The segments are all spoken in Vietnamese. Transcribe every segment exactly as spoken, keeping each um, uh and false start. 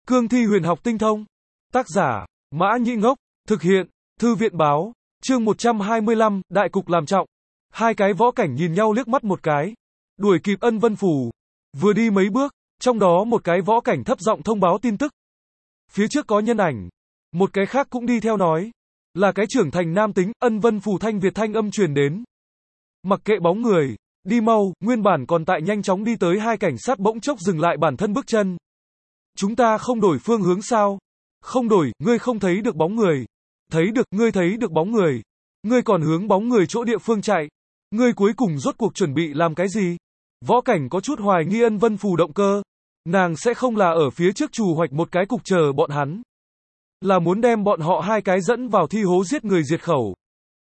Cương thi huyền học tinh thông. Tác giả, Mã Nhĩ Ngốc. Thực hiện, Thư viện báo. Chương một trăm hai mươi lăm, đại cục làm trọng. Hai cái võ cảnh nhìn nhau liếc mắt một cái. Đuổi kịp Ân Vân Phù. Vừa đi mấy bước, trong đó một cái võ cảnh thấp giọng thông báo tin tức. Phía trước có nhân ảnh. Một cái khác cũng đi theo nói. Là cái trưởng thành nam tính, Ân Vân Phù thanh Việt thanh âm truyền đến. Mặc kệ bóng người, đi mau, nguyên bản còn tại nhanh chóng đi tới hai cảnh sát bỗng chốc dừng lại bản thân bước chân. Chúng ta không đổi phương hướng sao? Không đổi, ngươi không thấy được bóng người. Thấy được, ngươi thấy được bóng người. Ngươi còn hướng bóng người chỗ địa phương chạy. Ngươi cuối cùng rốt cuộc chuẩn bị làm cái gì? Võ cảnh có chút hoài nghi Ân Vân Phù động cơ. Nàng sẽ không là ở phía trước trù hoạch một cái cục chờ bọn hắn. Là muốn đem bọn họ hai cái dẫn vào thi hố giết người diệt khẩu.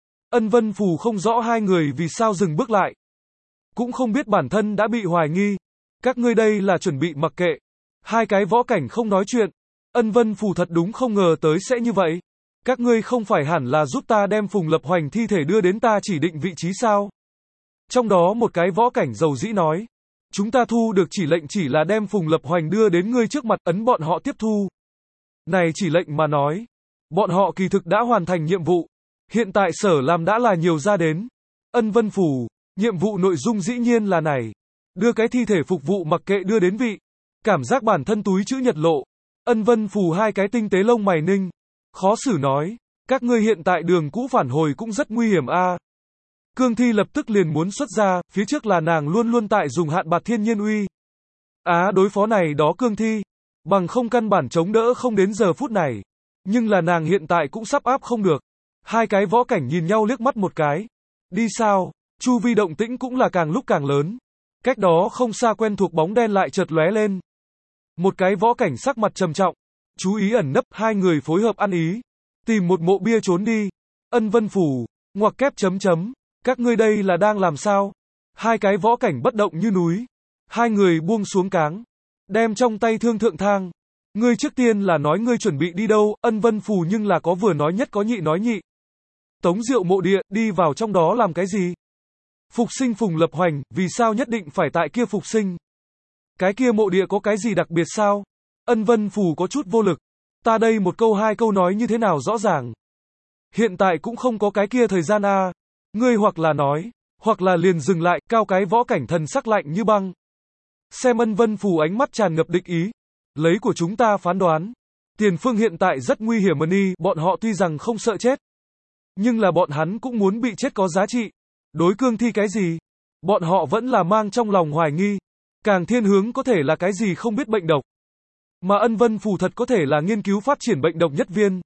Ân Vân Phù không rõ hai người vì sao dừng bước lại. Cũng không biết bản thân đã bị hoài nghi. Các ngươi đây là chuẩn bị mặc kệ. Hai cái võ cảnh không nói chuyện. Ân Vân Phù thật đúng không ngờ tới sẽ như vậy. Các ngươi không phải hẳn là giúp ta đem Phùng Lập Hoành thi thể đưa đến ta chỉ định vị trí sao? Trong đó một cái võ cảnh dầu dĩ nói. Chúng ta thu được chỉ lệnh chỉ là đem Phùng Lập Hoành đưa đến ngươi trước mặt, ấn bọn họ tiếp thu. Này chỉ lệnh mà nói. Bọn họ kỳ thực đã hoàn thành nhiệm vụ. Hiện tại sở làm đã là nhiều ra đến. Ân Vân Phù, nhiệm vụ nội dung dĩ nhiên là này. Đưa cái thi thể phục vụ mặc kệ đưa đến vị. Cảm giác bản thân túi chữ nhật lộ. Ân Vân Phù hai cái tinh tế lông mày ninh. Khó xử nói. Các ngươi hiện tại đường cũ phản hồi cũng rất nguy hiểm a. À. Cương thi lập tức liền muốn xuất ra, phía trước là nàng luôn luôn tại dùng hạn bạt thiên nhiên uy. Á à, đối phó này đó cương thi. Bằng không căn bản chống đỡ không đến giờ phút này. Nhưng là nàng hiện tại cũng sắp áp không được. Hai cái võ cảnh nhìn nhau liếc mắt một cái. Đi sao? Chu vi động tĩnh cũng là càng lúc càng lớn. Cách đó không xa quen thuộc bóng đen lại chợt lóe lên. Một cái võ cảnh sắc mặt trầm trọng. Chú ý ẩn nấp, hai người phối hợp ăn ý. Tìm một mộ bia trốn đi. Ân Vân Phù, ngoặc kép chấm chấm. Các ngươi đây là đang làm sao? Hai cái võ cảnh bất động như núi. Hai người buông xuống cáng. Đem trong tay thương thượng thang. Ngươi trước tiên là nói ngươi chuẩn bị đi đâu, Ân Vân Phù nhưng là có vừa nói nhất có nhị nói nhị. Tống Diệu mộ địa, đi vào trong đó làm cái gì? Phục sinh Phùng Lập Hoành, vì sao nhất định phải tại kia phục sinh? Cái kia mộ địa có cái gì đặc biệt sao? Ân Vân Phù có chút vô lực. Ta đây một câu hai câu nói như thế nào rõ ràng. Hiện tại cũng không có cái kia thời gian a. À. Ngươi hoặc là nói, hoặc là liền dừng lại, cao cái võ cảnh thần sắc lạnh như băng. Xem Ân Vân Phù ánh mắt tràn ngập địch ý. Lấy của chúng ta phán đoán. Tiền phương hiện tại rất nguy hiểm mani, bọn họ tuy rằng không sợ chết. Nhưng là bọn hắn cũng muốn bị chết có giá trị. Đối cương thi cái gì? Bọn họ vẫn là mang trong lòng hoài nghi. Càng thiên hướng có thể là cái gì không biết bệnh độc. Mà Ân Vân Phù thật có thể là nghiên cứu phát triển bệnh độc nhất viên.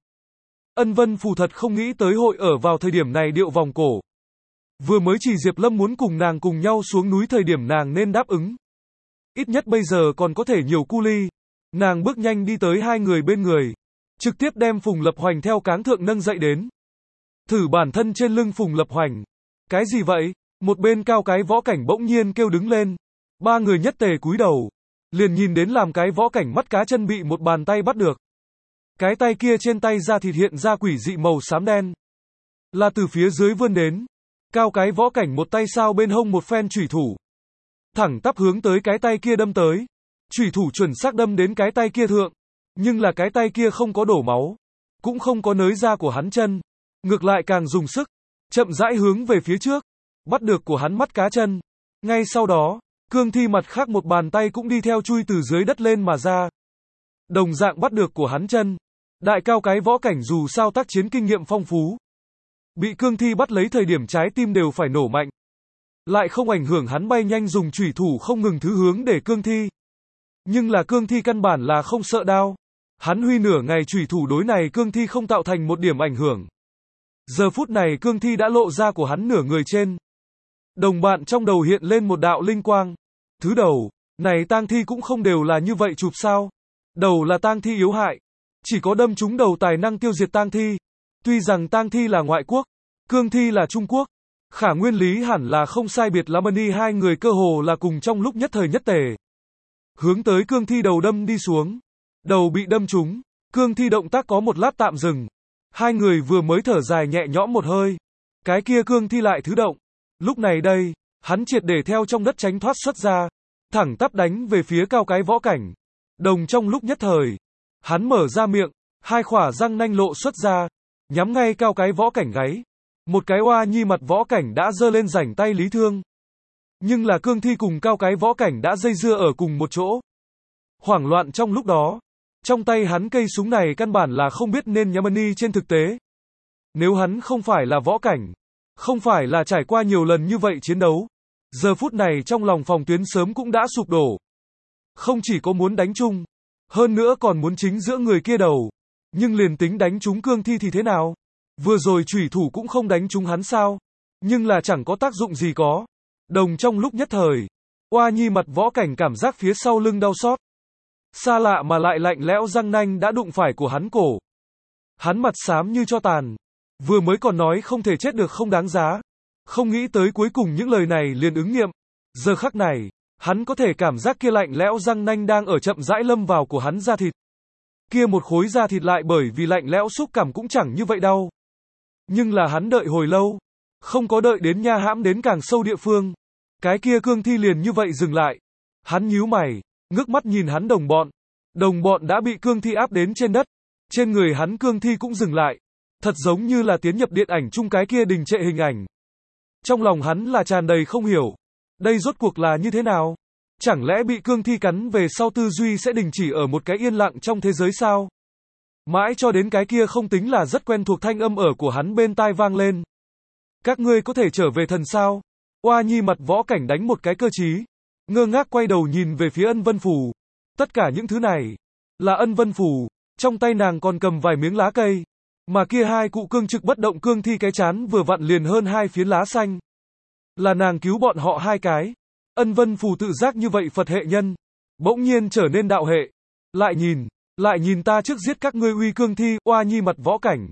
Ân Vân Phù thật không nghĩ tới hội ở vào thời điểm này điệu vòng cổ. Vừa mới chỉ Diệp Lâm muốn cùng nàng cùng nhau xuống núi thời điểm nàng nên đáp ứng. Ít nhất bây giờ còn có thể nhiều cu ly. Nàng bước nhanh đi tới hai người bên người. Trực tiếp đem Phùng Lập Hoành theo cáng thượng nâng dậy đến. Thử bản thân trên lưng Phùng Lập Hoành. Cái gì vậy? Một bên cao cái võ cảnh bỗng nhiên kêu đứng lên. Ba người nhất tề cúi đầu. Liền nhìn đến làm cái võ cảnh mắt cá chân bị một bàn tay bắt được. Cái tay kia trên tay da thịt hiện ra quỷ dị màu xám đen. Là từ phía dưới vươn đến. Cao cái võ cảnh một tay sao bên hông một phen chủy thủ. Thẳng tắp hướng tới cái tay kia đâm tới. Chủy thủ chuẩn xác đâm đến cái tay kia thượng. Nhưng là cái tay kia không có đổ máu. Cũng không có nới da của hắn chân. Ngược lại càng dùng sức. Chậm rãi hướng về phía trước. Bắt được của hắn mắt cá chân. Ngay sau đó, cương thi mặt khác một bàn tay cũng đi theo chui từ dưới đất lên mà ra. Đồng dạng bắt được của hắn chân. Đại cao cái võ cảnh dù sao tác chiến kinh nghiệm phong phú. Bị cương thi bắt lấy thời điểm trái tim đều phải nổ mạnh. Lại không ảnh hưởng hắn bay nhanh dùng chủy thủ không ngừng thứ hướng để cương thi. Nhưng là cương thi căn bản là không sợ đao. Hắn huy nửa ngày chủy thủ đối này cương thi không tạo thành một điểm ảnh hưởng. Giờ phút này cương thi đã lộ ra của hắn nửa người trên. Đồng bạn trong đầu hiện lên một đạo linh quang. Thứ đầu, này tang thi cũng không đều là như vậy chụp sao. Đầu là tang thi yếu hại. Chỉ có đâm trúng đầu tài năng tiêu diệt tang thi. Tuy rằng tang thi là ngoại quốc, cương thi là Trung Quốc. Khả nguyên lý hẳn là không sai biệt lắm ni hai người cơ hồ là cùng trong lúc nhất thời nhất tề. Hướng tới cương thi đầu đâm đi xuống. Đầu bị đâm trúng. Cương thi động tác có một lát tạm dừng. Hai người vừa mới thở dài nhẹ nhõm một hơi. Cái kia cương thi lại thứ động. Lúc này đây, hắn triệt để theo trong đất tránh thoát xuất ra. Thẳng tắp đánh về phía cao cái võ cảnh. Đồng trong lúc nhất thời. Hắn mở ra miệng, hai khỏa răng nanh lộ xuất ra, nhắm ngay cao cái võ cảnh gáy. Một cái oa nhi mặt võ cảnh đã giơ lên rảnh tay Lý Thương. Nhưng là cương thi cùng cao cái võ cảnh đã dây dưa ở cùng một chỗ. Hoảng loạn trong lúc đó, trong tay hắn cây súng này căn bản là không biết nên nhắm đi trên thực tế. Nếu hắn không phải là võ cảnh, không phải là trải qua nhiều lần như vậy chiến đấu, giờ phút này trong lòng phòng tuyến sớm cũng đã sụp đổ. Không chỉ có muốn đánh chung, hơn nữa còn muốn chính giữa người kia đầu. Nhưng liền tính đánh trúng cương thi thì thế nào? Vừa rồi chủy thủ cũng không đánh trúng hắn sao? Nhưng là chẳng có tác dụng gì có. Đồng trong lúc nhất thời, oa nhi mặt võ cảnh cảm giác phía sau lưng đau xót. Xa lạ mà lại lạnh lẽo răng nanh đã đụng phải của hắn cổ. Hắn mặt xám như tro tàn. Vừa mới còn nói không thể chết được không đáng giá. Không nghĩ tới cuối cùng những lời này liền ứng nghiệm. Giờ khắc này, hắn có thể cảm giác kia lạnh lẽo răng nanh đang ở chậm rãi lâm vào của hắn da thịt. Kia một khối da thịt lại bởi vì lạnh lẽo xúc cảm cũng chẳng như vậy đâu. Nhưng là hắn đợi hồi lâu, không có đợi đến nha hãm đến càng sâu địa phương. Cái kia cương thi liền như vậy dừng lại. Hắn nhíu mày, ngước mắt nhìn hắn đồng bọn. Đồng bọn đã bị cương thi áp đến trên đất. Trên người hắn cương thi cũng dừng lại. Thật giống như là tiến nhập điện ảnh chung cái kia đình trệ hình ảnh. Trong lòng hắn là tràn đầy không hiểu. Đây rốt cuộc là như thế nào? Chẳng lẽ bị cương thi cắn về sau tư duy sẽ đình chỉ ở một cái yên lặng trong thế giới sao? Mãi cho đến cái kia không tính là rất quen thuộc thanh âm ở của hắn bên tai vang lên. Các ngươi có thể trở về thần sao? Oa nhi mặt võ cảnh đánh một cái cơ trí. Ngơ ngác quay đầu nhìn về phía Ân Vân Phù. Tất cả những thứ này là Ân Vân Phù. Trong tay nàng còn cầm vài miếng lá cây. Mà kia hai cụ cương trực bất động cương thi cái chán vừa vặn liền hơn hai phiến lá xanh. Là nàng cứu bọn họ hai cái. Ân Vân Phù tự giác như vậy Phật hệ nhân. Bỗng nhiên trở nên đạo hệ. Lại nhìn, lại nhìn ta trước giết các ngươi uy cương thi, oa nhi mặt võ cảnh.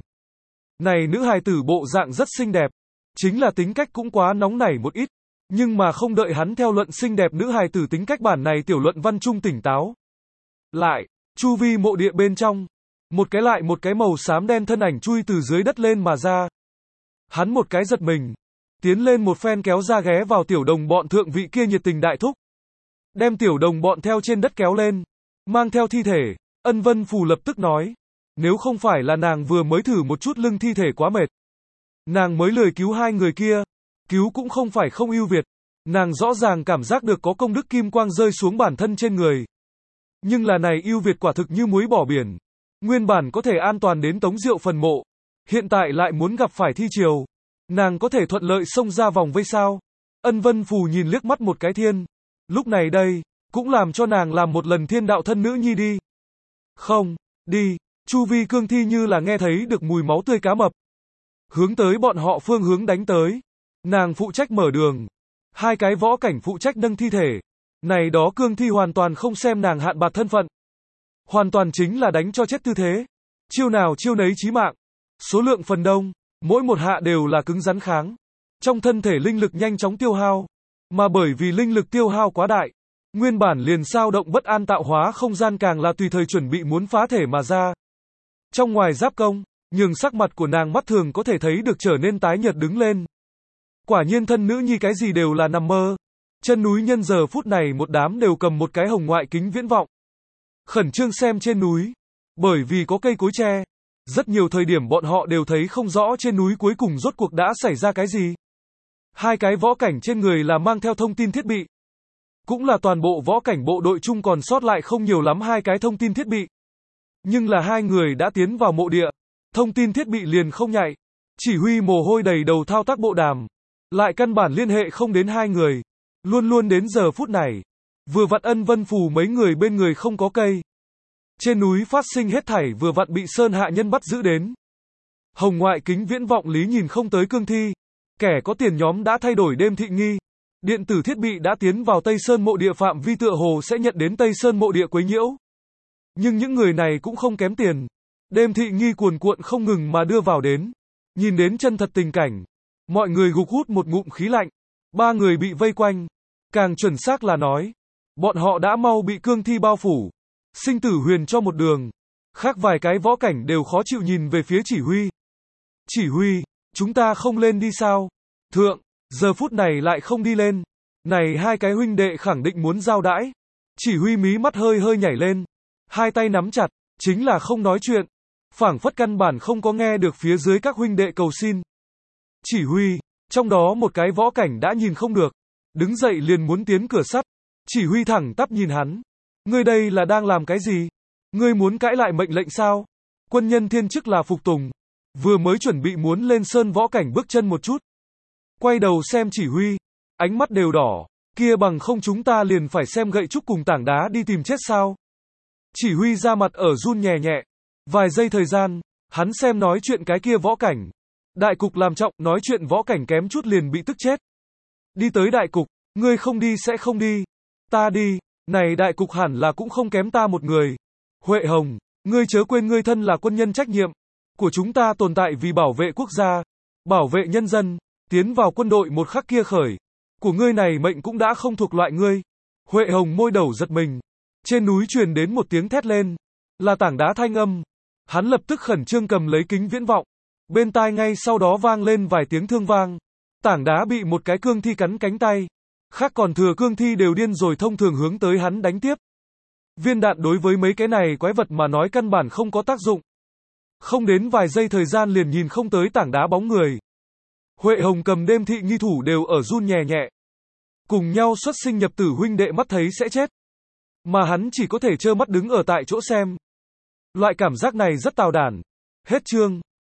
Này nữ hài tử bộ dạng rất xinh đẹp. Chính là tính cách cũng quá nóng nảy một ít. Nhưng mà không đợi hắn theo luận xinh đẹp nữ hài tử tính cách bản này tiểu luận văn trung tỉnh táo. Lại, chu vi mộ địa bên trong. Một cái lại một cái màu xám đen thân ảnh chui từ dưới đất lên mà ra. Hắn một cái giật mình. Tiến lên một phen kéo ra ghé vào tiểu đồng bọn thượng vị kia nhiệt tình đại thúc. Đem tiểu đồng bọn theo trên đất kéo lên. Mang theo thi thể. Ân Vân Phù lập tức nói. Nếu không phải là nàng vừa mới thử một chút lưng thi thể quá mệt. Nàng mới lười cứu hai người kia. Cứu cũng không phải không ưu việt. Nàng rõ ràng cảm giác được có công đức kim quang rơi xuống bản thân trên người. Nhưng là này ưu việt quả thực như muối bỏ biển. Nguyên bản có thể an toàn đến Tống Diệu phần mộ. Hiện tại lại muốn gặp phải thi triều. Nàng có thể thuận lợi xông ra vòng vây sao? Ân Vân Phù nhìn liếc mắt một cái thiên. Lúc này đây, cũng làm cho nàng làm một lần thiên đạo thân nữ nhi đi. Không, đi. Chu vi cương thi như là nghe thấy được mùi máu tươi cá mập. Hướng tới bọn họ phương hướng đánh tới. Nàng phụ trách mở đường. Hai cái võ cảnh phụ trách nâng thi thể. Này đó cương thi hoàn toàn không xem nàng hạn bạc thân phận. Hoàn toàn chính là đánh cho chết tư thế. Chiêu nào chiêu nấy chí mạng. Số lượng phần đông. Mỗi một hạ đều là cứng rắn kháng. Trong thân thể linh lực nhanh chóng tiêu hao. Mà bởi vì linh lực tiêu hao quá đại. Nguyên bản liền sao động bất an tạo hóa không gian càng là tùy thời chuẩn bị muốn phá thể mà ra. Trong ngoài giáp công, nhường sắc mặt của nàng mắt thường có thể thấy được trở nên tái nhợt đứng lên. Quả nhiên thân nữ nhi cái gì đều là nằm mơ. Chân núi nhân giờ phút này một đám đều cầm một cái hồng ngoại kính viễn vọng. Khẩn trương xem trên núi. Bởi vì có cây cối che. Rất nhiều thời điểm bọn họ đều thấy không rõ trên núi cuối cùng rốt cuộc đã xảy ra cái gì. Hai cái võ cảnh trên người là mang theo thông tin thiết bị. Cũng là toàn bộ võ cảnh bộ đội chung còn sót lại không nhiều lắm hai cái thông tin thiết bị. Nhưng là hai người đã tiến vào mộ địa. Thông tin thiết bị liền không nhạy. Chỉ huy mồ hôi đầy đầu thao tác bộ đàm. Lại căn bản liên hệ không đến hai người. Luôn luôn đến giờ phút này. Vừa vặn Ân Vân Phù mấy người bên người không có cây. Trên núi phát sinh hết thảy vừa vặn bị Sơn hạ nhân bắt giữ đến. Hồng ngoại kính viễn vọng lý nhìn không tới cương thi. Kẻ có tiền nhóm đã thay đổi đêm thị nghi. Điện tử thiết bị đã tiến vào Tây Sơn mộ địa phạm vi tựa hồ sẽ nhận đến Tây Sơn mộ địa quấy nhiễu. Nhưng những người này cũng không kém tiền. Đêm thị nghi cuồn cuộn không ngừng mà đưa vào đến. Nhìn đến chân thật tình cảnh. Mọi người gục hút một ngụm khí lạnh. Ba người bị vây quanh. Càng chuẩn xác là nói. Bọn họ đã mau bị cương thi bao phủ. Sinh tử huyền cho một đường. Khác vài cái võ cảnh đều khó chịu nhìn về phía chỉ huy. Chỉ huy, chúng ta không lên đi sao? Thượng, giờ phút này lại không đi lên. Này hai cái huynh đệ khẳng định muốn giao đãi. Chỉ huy mí mắt hơi hơi nhảy lên. Hai tay nắm chặt, chính là không nói chuyện. Phảng phất căn bản không có nghe được phía dưới các huynh đệ cầu xin. Chỉ huy, trong đó một cái võ cảnh đã nhìn không được. Đứng dậy liền muốn tiến cửa sắt. Chỉ huy thẳng tắp nhìn hắn. Ngươi đây là đang làm cái gì? Ngươi muốn cãi lại mệnh lệnh sao? Quân nhân thiên chức là phục tùng. Vừa mới chuẩn bị muốn lên sơn võ cảnh bước chân một chút. Quay đầu xem chỉ huy. Ánh mắt đều đỏ. Kia bằng không chúng ta liền phải xem gậy trúc cùng tảng đá đi tìm chết sao? Chỉ huy ra mặt ở run nhẹ nhẹ. Vài giây thời gian, hắn xem nói chuyện cái kia võ cảnh. Đại cục làm trọng, nói chuyện võ cảnh kém chút liền bị tức chết. Đi tới đại cục, ngươi không đi sẽ không đi. Ta đi, này đại cục hẳn là cũng không kém ta một người. Huệ Hồng, ngươi chớ quên ngươi thân là quân nhân trách nhiệm của chúng ta tồn tại vì bảo vệ quốc gia, bảo vệ nhân dân, tiến vào quân đội một khắc kia khởi. Của ngươi này mệnh cũng đã không thuộc loại ngươi. Huệ Hồng môi đầu giật mình. Trên núi truyền đến một tiếng thét lên. Là tảng đá thanh âm. Hắn lập tức khẩn trương cầm lấy kính viễn vọng. Bên tai ngay sau đó vang lên vài tiếng thương vang. Tảng đá bị một cái cương thi cắn cánh tay. Khác còn thừa cương thi đều điên rồi thông thường hướng tới hắn đánh tiếp. Viên đạn đối với mấy cái này quái vật mà nói căn bản không có tác dụng. Không đến vài giây thời gian liền nhìn không tới tảng đá bóng người. Huệ Hồng cầm đêm thị nghi thủ đều ở run nhẹ nhẹ. Cùng nhau xuất sinh nhập tử huynh đệ mắt thấy sẽ chết. Mà hắn chỉ có thể trơ mắt đứng ở tại chỗ xem. Loại cảm giác này rất tào đản. Hết chương.